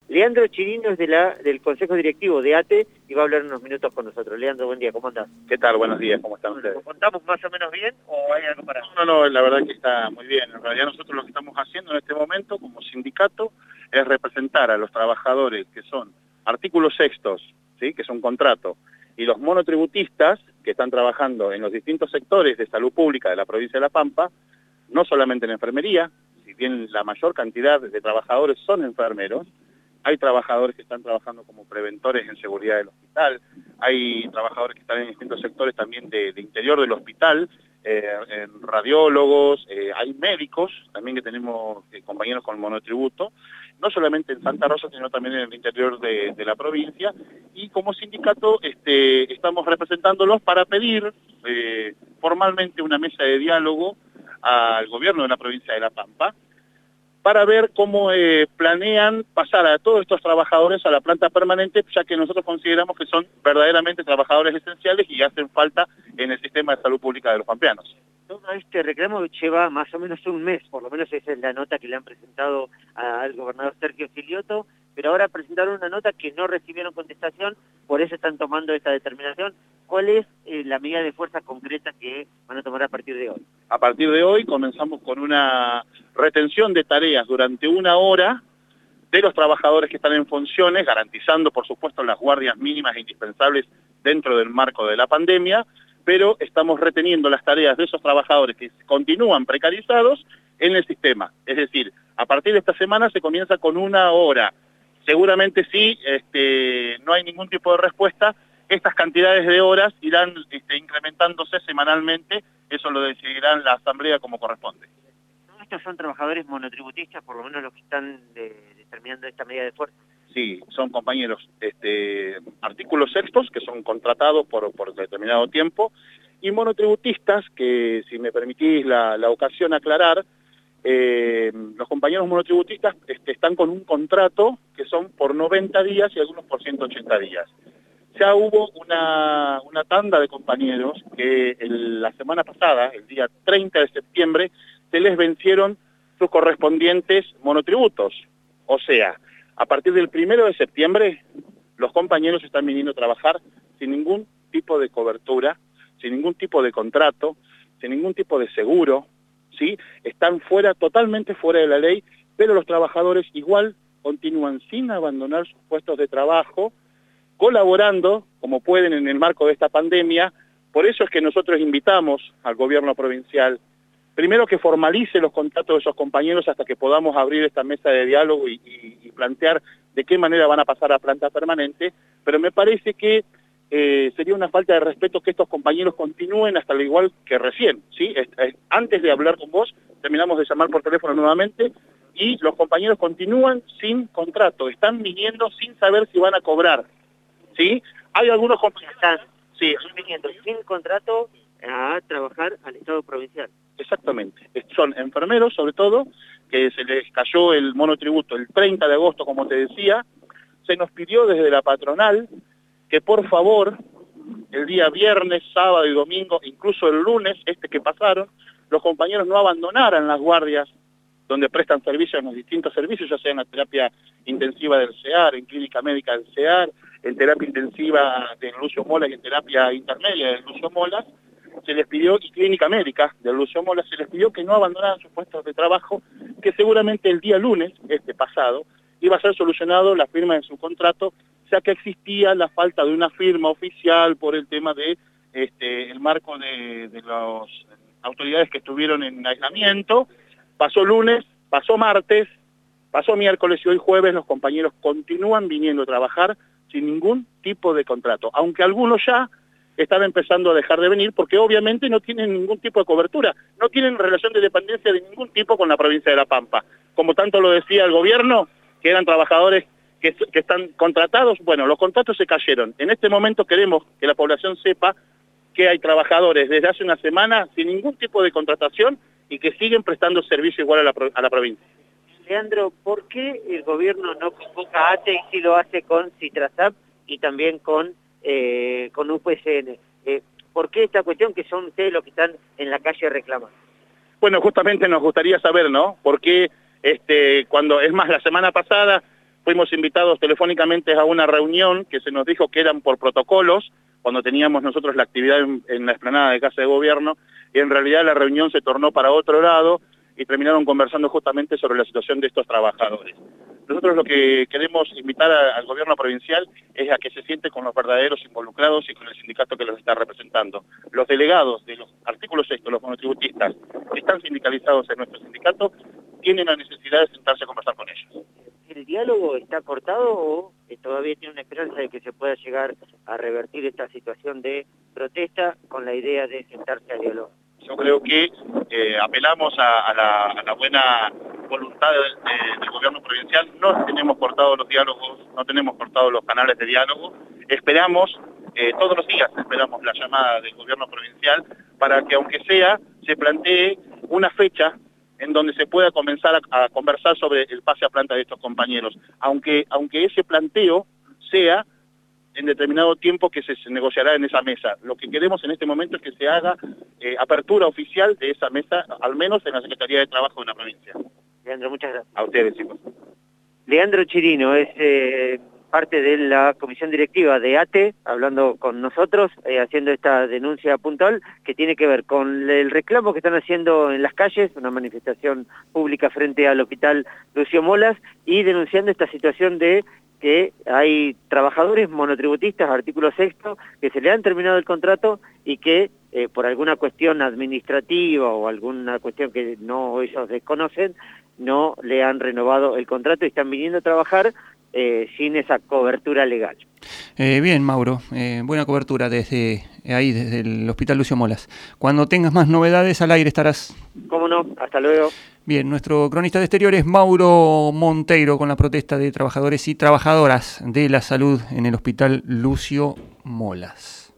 Leandro Chirino es del Consejo Directivo de ATE y va a hablar unos minutos con nosotros. Leandro, buen día, ¿cómo andás? ¿Qué tal? Buenos días, ¿cómo están ustedes? ¿Lo contamos más o menos bien o hay algo para...? No, la verdad que está muy bien. En realidad nosotros lo que estamos haciendo en este momento como sindicato es representar a los trabajadores que son artículos sextos, ¿sí? Que son contrato, y los monotributistas que están trabajando en los distintos sectores de salud pública de la provincia de La Pampa, no solamente en enfermería, si bien la mayor cantidad de trabajadores son enfermeros, hay trabajadores que están trabajando como preventores en seguridad del hospital, hay trabajadores que están en distintos sectores también de interior del hospital, en radiólogos, hay médicos también que tenemos compañeros con monotributo, no solamente en Santa Rosa, sino también en el interior de la provincia, y como sindicato estamos representándolos para pedir formalmente una mesa de diálogo al gobierno de la provincia de La Pampa, para ver cómo planean pasar a todos estos trabajadores a la planta permanente, ya que nosotros consideramos que son verdaderamente trabajadores esenciales y hacen falta en el sistema de salud pública de los pampeanos. Todo este reclamo lleva más o menos un mes, por lo menos esa es la nota que le han presentado al gobernador Sergio Filioto, pero ahora presentaron una nota que no recibieron contestación, por eso están tomando esta determinación. ¿Cuál es la medida de fuerza concreta que van a tomar a partir de hoy? A partir de hoy comenzamos con una retención de tareas durante 1 hora de los trabajadores que están en funciones, garantizando por supuesto las guardias mínimas e indispensables dentro del marco de la pandemia, pero estamos reteniendo las tareas de esos trabajadores que continúan precarizados en el sistema. Es decir, a partir de esta semana se comienza con 1 hora. Seguramente sí, no hay ningún tipo de respuesta, estas cantidades de horas irán incrementándose semanalmente, eso lo decidirán la asamblea como corresponde. Estos son trabajadores monotributistas, por lo menos los que están determinando esta medida de fuerza. Sí, son compañeros artículos sextos que son contratados por determinado tiempo y monotributistas que, si me permitís la ocasión aclarar, los compañeros monotributistas están con un contrato que son por 90 días y algunos por 180 días. Ya hubo una tanda de compañeros que la semana pasada, el día 30 de septiembre, se les vencieron sus correspondientes monotributos. O sea, a partir del 1 de septiembre, los compañeros están viniendo a trabajar sin ningún tipo de cobertura, sin ningún tipo de contrato, sin ningún tipo de seguro, ¿sí? Están totalmente fuera de la ley, pero los trabajadores igual continúan sin abandonar sus puestos de trabajo, colaborando como pueden en el marco de esta pandemia. Por eso es que nosotros invitamos al gobierno provincial, primero que formalice los contratos de esos compañeros hasta que podamos abrir esta mesa de diálogo y plantear de qué manera van a pasar a planta permanente, pero me parece que sería una falta de respeto que estos compañeros continúen hasta lo igual que recién, ¿sí? Antes de hablar con vos, terminamos de llamar por teléfono nuevamente y los compañeros continúan sin contrato, están viniendo sin saber si van a cobrar, ¿sí? Hay algunos compañeros que están viniendo sin contrato a trabajar al Estado provincial. Exactamente, son enfermeros sobre todo, que se les cayó el monotributo el 30 de agosto, como te decía. Se nos pidió desde la patronal que por favor, el día viernes, sábado y domingo, incluso el lunes, que pasaron, los compañeros no abandonaran las guardias donde prestan servicio en los distintos servicios, ya sea en la terapia intensiva del CEAR, en clínica médica del CEAR, en terapia intensiva de Lucio Molas y en terapia intermedia de Lucio Molas, se les pidió, y clínica médica de Lucio Molas, se les pidió que no abandonaran sus puestos de trabajo, que seguramente el día lunes, pasado, iba a ser solucionado la firma de su contrato, ya que existía la falta de una firma oficial por el tema de el marco de las autoridades que estuvieron en aislamiento. Pasó lunes, pasó martes, pasó miércoles y hoy jueves los compañeros continúan viniendo a trabajar sin ningún tipo de contrato, aunque algunos ya están empezando a dejar de venir porque obviamente no tienen ningún tipo de cobertura, no tienen relación de dependencia de ningún tipo con la provincia de La Pampa. Como tanto lo decía el gobierno, que eran trabajadores que están contratados, bueno, los contratos se cayeron. En este momento queremos que la población sepa que hay trabajadores desde hace una semana sin ningún tipo de contratación y que siguen prestando servicio igual a la provincia. Leandro, ¿por qué el gobierno no convoca a ATE y sí lo hace con Citrasap y también con UPCN? ¿Por qué esta cuestión que son ustedes los que están en la calle reclamando? Bueno, justamente nos gustaría saber, ¿no? ¿Por qué cuando, es más, la semana pasada fuimos invitados telefónicamente a una reunión que se nos dijo que eran por protocolos, cuando teníamos nosotros la actividad en la explanada de Casa de Gobierno, y en realidad la reunión se tornó para otro lado y terminaron conversando justamente sobre la situación de estos trabajadores. Nosotros lo que queremos invitar al gobierno provincial es a que se siente con los verdaderos involucrados y con el sindicato que los está representando. Los delegados de los artículos 6, los monotributistas, que están sindicalizados en nuestro sindicato, tienen la necesidad de sentarse a conversar con ellos. ¿El diálogo está cortado o todavía tiene una esperanza de que se pueda llegar a revertir esta situación de protesta con la idea de sentarse a dialogar? Yo creo que apelamos a la buena voluntad del gobierno provincial. No tenemos cortado los diálogos, no tenemos cortado los canales de diálogo. Esperamos, todos los días esperamos la llamada del gobierno provincial para que, aunque sea, se plantee una fecha en donde se pueda comenzar a conversar sobre el pase a planta de estos compañeros, aunque ese planteo sea en determinado tiempo que se negociará en esa mesa. Lo que queremos en este momento es que se haga apertura oficial de esa mesa, al menos en la Secretaría de Trabajo de la provincia. Leandro, muchas gracias. A ustedes, chicos. Leandro Chirino es parte de la comisión directiva de ATE, hablando con nosotros, haciendo esta denuncia puntual que tiene que ver con el reclamo que están haciendo en las calles, una manifestación pública frente al hospital Lucio Molas, y denunciando esta situación de que hay trabajadores monotributistas, artículo 6, que se le han terminado el contrato y que por alguna cuestión administrativa o alguna cuestión que no ellos desconocen, no le han renovado el contrato y están viniendo a trabajar sin esa cobertura legal. Bien, Mauro, buena cobertura desde ahí, desde el Hospital Lucio Molas. Cuando tengas más novedades al aire estarás. ¿Cómo no? Hasta luego. Bien, nuestro cronista de exteriores, Mauro Monteiro, con la protesta de trabajadores y trabajadoras de la salud en el Hospital Lucio Molas.